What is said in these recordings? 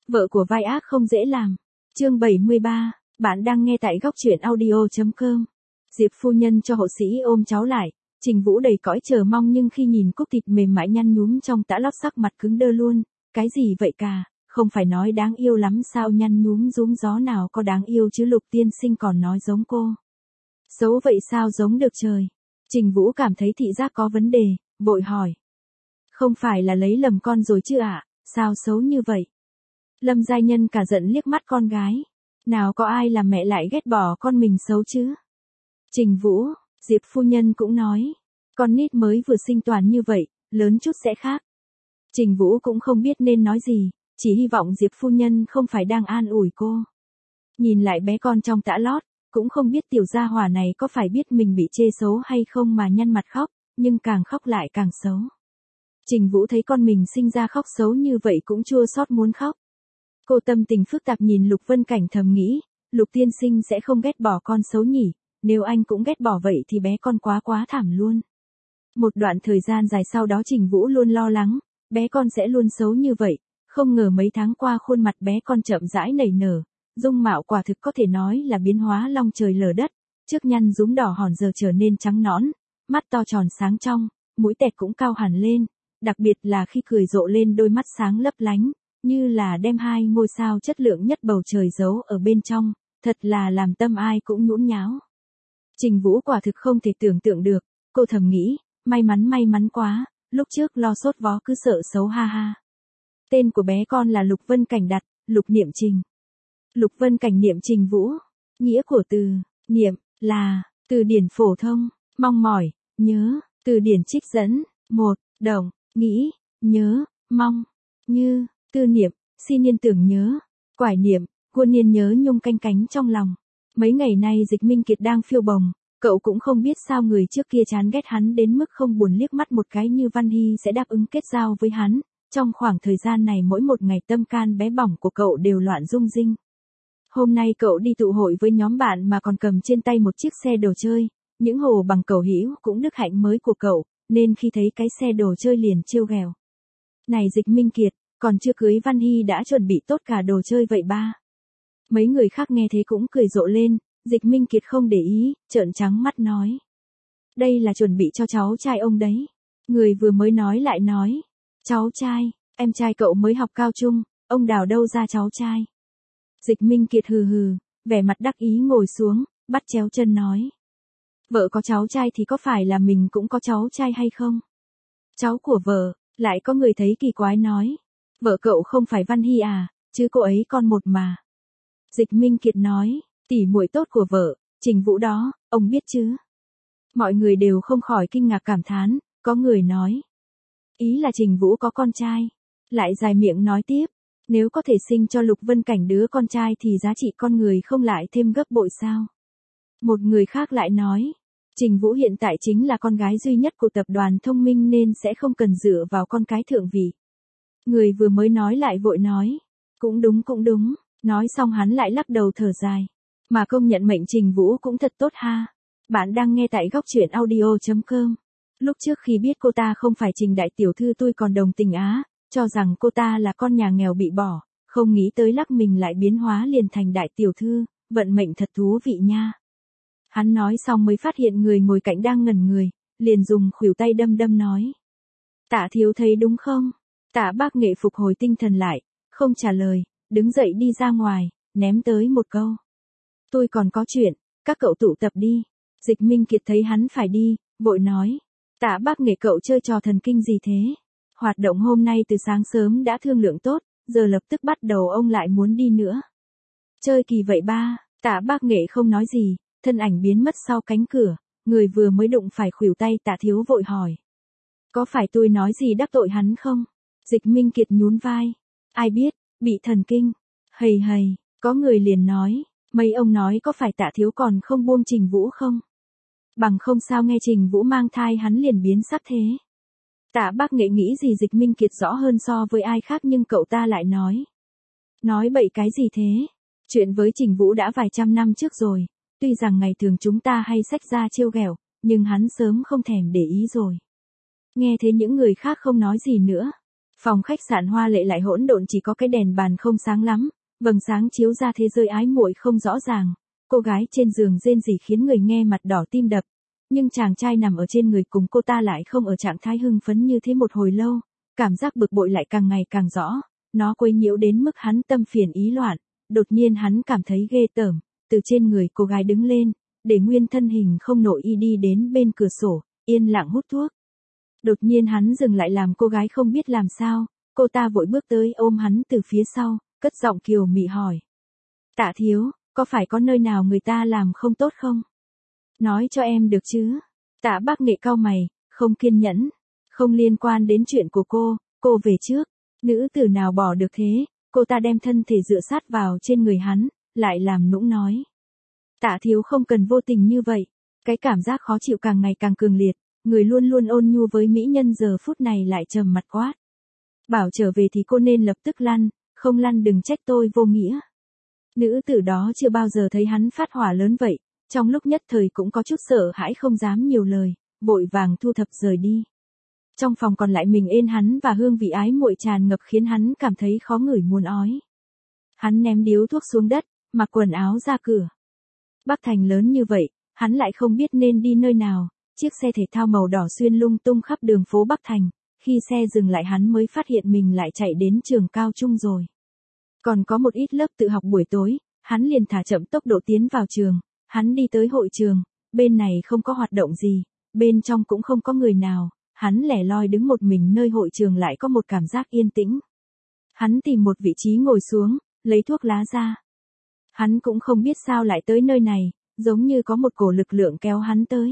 Vợ của vai ác không dễ làm. Chương 73, bạn đang nghe tại góc truyện audio.com. Diệp phu nhân cho hộ sĩ ôm cháu lại, Trình Vũ đầy cõi chờ mong nhưng khi nhìn cúc thịt mềm mại nhăn nhúm trong tã lót sắc mặt cứng đơ luôn. Cái gì vậy cả, không phải nói đáng yêu lắm sao, nhăn nhúm rúm gió nào có đáng yêu chứ, Lục tiên sinh còn nói giống cô. Xấu vậy sao giống được trời. Trình Vũ cảm thấy thị giác có vấn đề, vội hỏi. Không phải là lấy lầm con rồi chứ ạ, sao xấu như vậy? Lâm Giai Nhân cả giận liếc mắt con gái. Nào có ai làm mẹ lại ghét bỏ con mình xấu chứ? Trình Vũ, Diệp phu nhân cũng nói. Con nít mới vừa sinh toàn như vậy, lớn chút sẽ khác. Trình Vũ cũng không biết nên nói gì, chỉ hy vọng Diệp phu nhân không phải đang an ủi cô. Nhìn lại bé con trong tã lót, cũng không biết tiểu gia hỏa này có phải biết mình bị chê xấu hay không mà nhăn mặt khóc, nhưng càng khóc lại càng xấu. Trình Vũ thấy con mình sinh ra khóc xấu như vậy cũng chua xót muốn khóc. Cô tâm tình phức tạp nhìn Lục Vân Cảnh thầm nghĩ, Lục tiên sinh sẽ không ghét bỏ con xấu nhỉ, nếu anh cũng ghét bỏ vậy thì bé con quá thảm luôn. Một đoạn thời gian dài sau đó Trình Vũ luôn lo lắng, bé con sẽ luôn xấu như vậy, không ngờ mấy tháng qua khuôn mặt bé con chậm rãi nảy nở, dung mạo quả thực có thể nói là biến hóa long trời lở đất, trước nhăn rúm đỏ hòn giờ trở nên trắng nõn, mắt to tròn sáng trong, mũi tẹt cũng cao hẳn lên, đặc biệt là khi cười rộ lên đôi mắt sáng lấp lánh, như là đem hai ngôi sao chất lượng nhất bầu trời giấu ở bên trong, thật là làm tâm ai cũng nhũn nháo. Trình Vũ quả thực không thể tưởng tượng được, cô thầm nghĩ, may mắn quá, lúc trước lo sốt vó cứ sợ xấu ha ha. Tên của bé con là Lục Vân Cảnh đặt, Lục Niệm Trình. Lục Vân Cảnh niệm Trình Vũ, nghĩa của từ niệm là từ điển phổ thông, mong mỏi, nhớ, từ điển trích dẫn, 1, động, nghĩ, nhớ, mong, như, tư niệm, xin yên tưởng nhớ, quải niệm, quân niên nhớ nhung canh cánh trong lòng. Mấy ngày nay Dịch Minh Kiệt đang phiêu bồng, cậu cũng không biết sao người trước kia chán ghét hắn đến mức không buồn liếc mắt một cái như Văn Hy sẽ đáp ứng kết giao với hắn. Trong khoảng thời gian này mỗi một ngày tâm can bé bỏng của cậu đều loạn rung rinh. Hôm nay cậu đi tụ hội với nhóm bạn mà còn cầm trên tay một chiếc xe đồ chơi, những hồ bằng cẩu hữu cũng đức hạnh mới của cậu, nên khi thấy cái xe đồ chơi liền trêu ghẹo. Này Dịch Minh Kiệt, còn chưa cưới Văn Hy đã chuẩn bị tốt cả đồ chơi vậy ba. Mấy người khác nghe thế cũng cười rộ lên, Dịch Minh Kiệt không để ý, trợn trắng mắt nói. Đây là chuẩn bị cho cháu trai ông đấy. Người vừa mới nói lại nói. Cháu trai, em trai cậu mới học cao trung, ông đào đâu ra cháu trai. Dịch Minh Kiệt hừ hừ, vẻ mặt đắc ý ngồi xuống, bắt chéo chân nói. Vợ có cháu trai thì có phải là mình cũng có cháu trai hay không? Cháu của vợ, lại có người thấy kỳ quái nói. Vợ cậu không phải Văn Hy à, chứ cô ấy con một mà. Dịch Minh Kiệt nói, tỉ muội tốt của vợ, Trình Vũ đó, ông biết chứ? Mọi người đều không khỏi kinh ngạc cảm thán, có người nói. Ý là Trình Vũ có con trai. Lại dài miệng nói tiếp, nếu có thể sinh cho Lục Vân Cảnh đứa con trai thì giá trị con người không lại thêm gấp bội sao? Một người khác lại nói, Trình Vũ hiện tại chính là con gái duy nhất của tập đoàn Thông Minh nên sẽ không cần dựa vào con cái thượng vị. Người vừa mới nói lại vội nói, cũng đúng, nói xong hắn lại lắc đầu thở dài. Mà công nhận mệnh Trình Vũ cũng thật tốt ha. Bạn đang nghe tại góc truyện audio.com. Lúc trước khi biết cô ta không phải Trình đại tiểu thư tôi còn đồng tình cho rằng cô ta là con nhà nghèo bị bỏ, không nghĩ tới lắc mình lại biến hóa liền thành đại tiểu thư, vận mệnh thật thú vị nha. Hắn nói xong mới phát hiện người ngồi cạnh đang ngẩn người, liền dùng khuỷu tay đâm nói. Tạ thiếu thấy đúng không? Tạ Bác Nghệ phục hồi tinh thần lại, không trả lời, đứng dậy đi ra ngoài, ném tới một câu. Tôi còn có chuyện, các cậu tụ tập đi. Dịch Minh Kiệt thấy hắn phải đi, vội nói. Tạ Bác Nghệ cậu chơi trò thần kinh gì thế? Hoạt động hôm nay từ sáng sớm đã thương lượng tốt, giờ lập tức bắt đầu ông lại muốn đi nữa. Chơi kỳ vậy ba, Tạ Bác Nghệ không nói gì, thân ảnh biến mất sau cánh cửa, người vừa mới đụng phải khuỷu tay Tạ thiếu vội hỏi. Có phải tôi nói gì đắc tội hắn không? Dịch Minh Kiệt nhún vai. Ai biết, bị thần kinh. Hầy, có người liền nói, mấy ông nói có phải Tạ thiếu còn không buông Trình Vũ không? Bằng không sao nghe Trình Vũ mang thai hắn liền biến sắc thế. Tạ Bác Nghệ nghĩ gì Dịch Minh Kiệt rõ hơn so với ai khác nhưng cậu ta lại nói. Nói bậy cái gì thế? Chuyện với Trình Vũ đã vài trăm năm trước rồi, tuy rằng ngày thường chúng ta hay xách ra trêu ghẹo, nhưng hắn sớm không thèm để ý rồi. Nghe thế những người khác không nói gì nữa. Phòng khách sạn hoa lệ lại hỗn độn, chỉ có cái đèn bàn không sáng lắm, vầng sáng chiếu ra thế giới ái muội không rõ ràng. Cô gái trên giường rên rỉ khiến người nghe mặt đỏ tim đập. Nhưng chàng trai nằm ở trên người cùng cô ta lại không ở trạng thái hưng phấn như thế một hồi lâu. Cảm giác bực bội lại càng ngày càng rõ. Nó quấy nhiễu đến mức hắn tâm phiền ý loạn. Đột nhiên hắn cảm thấy ghê tởm. Từ trên người cô gái đứng lên, để nguyên thân hình không nội y đi đến bên cửa sổ, yên lặng hút thuốc. Đột nhiên hắn dừng lại làm cô gái không biết làm sao. Cô ta vội bước tới ôm hắn từ phía sau, cất giọng kiều mị hỏi. Tạ thiếu, có phải có nơi nào người ta làm không tốt không? Nói cho em được chứ? Tạ Bác Nghệ cau mày, không kiên nhẫn. Không liên quan đến chuyện của cô về trước. Nữ tử nào bỏ được thế, cô ta đem thân thể dựa sát vào trên người hắn, lại làm nũng nói. Tạ thiếu không cần vô tình như vậy. Cái cảm giác khó chịu càng ngày càng cường liệt, người luôn luôn ôn nhu với mỹ nhân giờ phút này lại trầm mặt quát. Bảo trở về thì cô nên lập tức lăn, không lăn đừng trách tôi vô nghĩa. Nữ tử đó chưa bao giờ thấy hắn phát hỏa lớn vậy, trong lúc nhất thời cũng có chút sợ hãi không dám nhiều lời, vội vàng thu thập rời đi. Trong phòng còn lại mình ên hắn và hương vị ái muội tràn ngập khiến hắn cảm thấy khó ngửi muốn ói. Hắn ném điếu thuốc xuống đất, mặc quần áo ra cửa. Bắc Thành lớn như vậy, hắn lại không biết nên đi nơi nào, chiếc xe thể thao màu đỏ xuyên lung tung khắp đường phố Bắc Thành, khi xe dừng lại hắn mới phát hiện mình lại chạy đến trường cao trung rồi. Còn có một ít lớp tự học buổi tối, hắn liền thả chậm tốc độ tiến vào trường, hắn đi tới hội trường, bên này không có hoạt động gì, bên trong cũng không có người nào, hắn lẻ loi đứng một mình nơi hội trường lại có một cảm giác yên tĩnh. Hắn tìm một vị trí ngồi xuống, lấy thuốc lá ra. Hắn cũng không biết sao lại tới nơi này, giống như có một cổ lực lượng kéo hắn tới.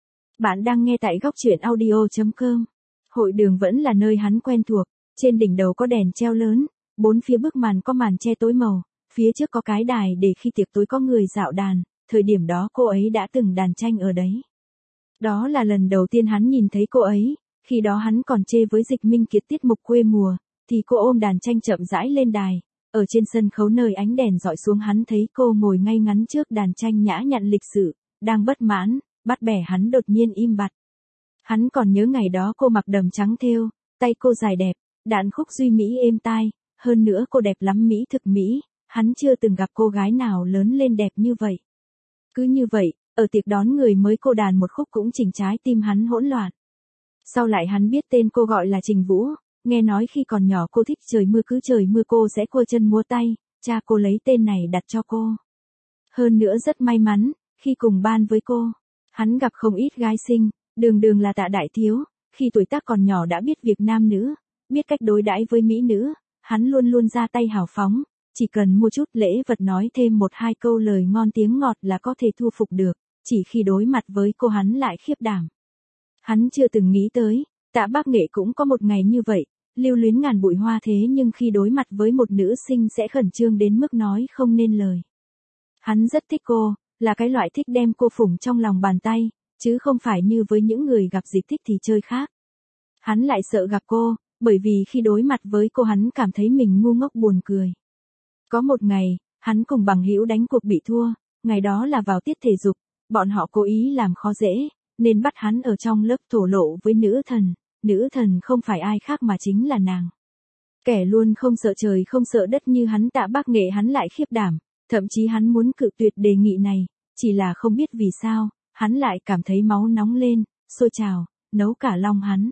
Bạn đang nghe tại góc truyện audio.com. Hội đường vẫn là nơi hắn quen thuộc, trên đỉnh đầu có đèn treo lớn, bốn phía bức màn có màn che tối màu, phía trước có cái đài để khi tiệc tối có người dạo đàn, thời điểm đó cô ấy đã từng đàn tranh ở đấy. Đó là lần đầu tiên hắn nhìn thấy cô ấy, khi đó hắn còn chê với Dịch Minh Kiệt tiết mục quê mùa, thì cô ôm đàn tranh chậm rãi lên đài, ở trên sân khấu nơi ánh đèn dọi xuống hắn thấy cô ngồi ngay ngắn trước đàn tranh nhã nhặn lịch sự, đang bất mãn, bắt bẻ hắn đột nhiên im bặt. Hắn còn nhớ ngày đó cô mặc đầm trắng thêu, tay cô dài đẹp, đạn khúc duy mỹ êm tai, hơn nữa cô đẹp lắm mỹ thực mỹ, hắn chưa từng gặp cô gái nào lớn lên đẹp như vậy. Cứ như vậy, ở tiệc đón người mới cô đàn một khúc cũng chỉnh trái tim hắn hỗn loạn. Sau lại hắn biết tên cô gọi là Trình Vũ, nghe nói khi còn nhỏ cô thích trời mưa cứ trời mưa cô sẽ cua chân múa tay, cha cô lấy tên này đặt cho cô. Hơn nữa rất may mắn, khi cùng ban với cô, hắn gặp không ít gái xinh, đường là Tạ đại thiếu, khi tuổi tác còn nhỏ đã biết việc nam nữ, biết cách đối đãi với mỹ nữ, hắn luôn luôn ra tay hào phóng, chỉ cần mua chút lễ vật nói thêm một hai câu lời ngon tiếng ngọt là có thể thu phục được, chỉ khi đối mặt với cô hắn lại khiếp đảm. Hắn chưa từng nghĩ tới, Tạ Bác Nghệ cũng có một ngày như vậy, lưu luyến ngàn bụi hoa thế nhưng khi đối mặt với một nữ sinh sẽ khẩn trương đến mức nói không nên lời. Hắn rất thích cô, là cái loại thích đem cô phủng trong lòng bàn tay, chứ không phải như với những người gặp dịp thích thì chơi khác. Hắn lại sợ gặp cô, bởi vì khi đối mặt với cô hắn cảm thấy mình ngu ngốc buồn cười. Có một ngày, hắn cùng bằng hữu đánh cuộc bị thua, ngày đó là vào tiết thể dục, bọn họ cố ý làm khó dễ, nên bắt hắn ở trong lớp thổ lộ với nữ thần không phải ai khác mà chính là nàng. Kẻ luôn không sợ trời không sợ đất như hắn Tạ Bác Nghệ hắn lại khiếp đảm, thậm chí hắn muốn cự tuyệt đề nghị này, chỉ là không biết vì sao, hắn lại cảm thấy máu nóng lên, sôi trào, nấu cả lòng hắn.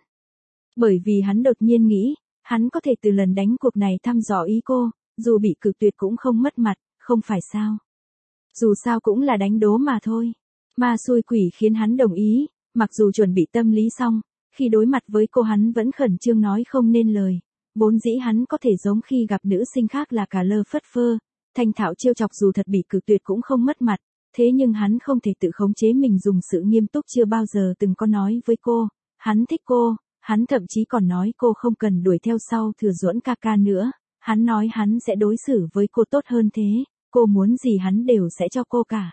Bởi vì hắn đột nhiên nghĩ, hắn có thể từ lần đánh cuộc này thăm dò ý cô, dù bị cự tuyệt cũng không mất mặt, không phải sao. Dù sao cũng là đánh đố mà thôi. Ma xui quỷ khiến hắn đồng ý, mặc dù chuẩn bị tâm lý xong, khi đối mặt với cô hắn vẫn khẩn trương nói không nên lời. Vốn dĩ hắn có thể giống khi gặp nữ sinh khác là cả lơ phất phơ, thanh thạo trêu chọc dù thật bị cự tuyệt cũng không mất mặt, thế nhưng hắn không thể tự khống chế mình dùng sự nghiêm túc chưa bao giờ từng có nói với cô, hắn thích cô, hắn thậm chí còn nói cô không cần đuổi theo sau Thừa Duẫn ca ca nữa, hắn nói hắn sẽ đối xử với cô tốt hơn thế, cô muốn gì hắn đều sẽ cho cô cả.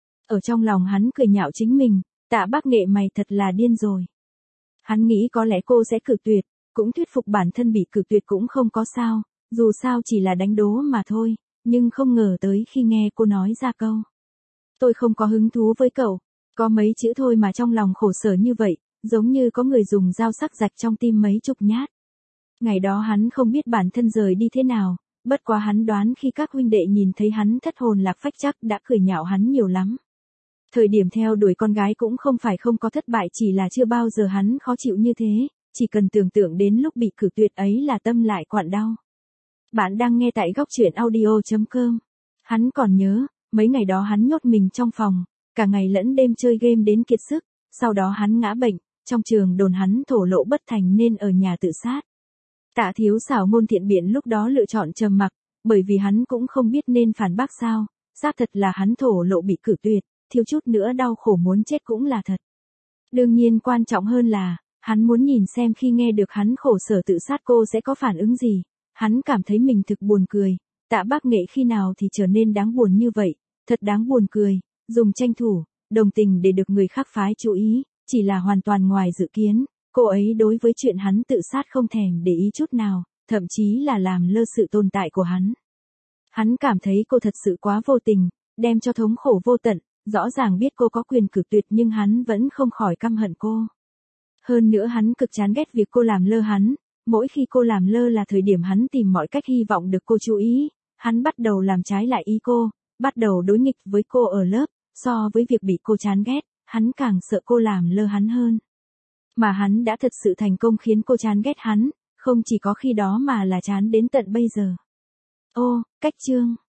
Ở trong lòng hắn cười nhạo chính mình, Tạ Bác Nghệ mày thật là điên rồi. Hắn nghĩ có lẽ cô sẽ cự tuyệt, cũng thuyết phục bản thân bị cự tuyệt cũng không có sao, dù sao chỉ là đánh đố mà thôi, nhưng không ngờ tới khi nghe cô nói ra câu. Tôi không có hứng thú với cậu, có mấy chữ thôi mà trong lòng khổ sở như vậy, giống như có người dùng dao sắc rạch trong tim mấy chục nhát. Ngày đó hắn không biết bản thân rời đi thế nào, bất quá hắn đoán khi các huynh đệ nhìn thấy hắn thất hồn lạc phách chắc đã cười nhạo hắn nhiều lắm. Thời điểm theo đuổi con gái cũng không phải không có thất bại, chỉ là chưa bao giờ hắn khó chịu như thế, chỉ cần tưởng tượng đến lúc bị cử tuyệt ấy là tâm lại quặn đau. Bạn đang nghe tại góc truyện audio.com. Hắn còn nhớ, mấy ngày đó hắn nhốt mình trong phòng, cả ngày lẫn đêm chơi game đến kiệt sức, sau đó hắn ngã bệnh, trong trường đồn hắn thổ lộ bất thành nên ở nhà tự sát. Tạ Thiếu Xảo ngôn thiện biện lúc đó lựa chọn trầm mặc, bởi vì hắn cũng không biết nên phản bác sao, xác thật là hắn thổ lộ bị cử tuyệt, thiếu chút nữa đau khổ muốn chết cũng là thật. Đương nhiên quan trọng hơn là, hắn muốn nhìn xem khi nghe được hắn khổ sở tự sát cô sẽ có phản ứng gì. Hắn cảm thấy mình thực buồn cười, Tạ Bác Nghệ khi nào thì trở nên đáng buồn như vậy, thật đáng buồn cười, dùng tranh thủ, đồng tình để được người khác phái chú ý, chỉ là hoàn toàn ngoài dự kiến, cô ấy đối với chuyện hắn tự sát không thèm để ý chút nào, thậm chí là làm lơ sự tồn tại của hắn. Hắn cảm thấy cô thật sự quá vô tình, đem cho thống khổ vô tận, rõ ràng biết cô có quyền cử tuyệt nhưng hắn vẫn không khỏi căm hận cô. Hơn nữa hắn cực chán ghét việc cô làm lơ hắn, mỗi khi cô làm lơ là thời điểm hắn tìm mọi cách hy vọng được cô chú ý, hắn bắt đầu làm trái lại ý cô, bắt đầu đối nghịch với cô ở lớp, so với việc bị cô chán ghét, hắn càng sợ cô làm lơ hắn hơn. Mà hắn đã thật sự thành công khiến cô chán ghét hắn, không chỉ có khi đó mà là chán đến tận bây giờ. Ô, cách chương.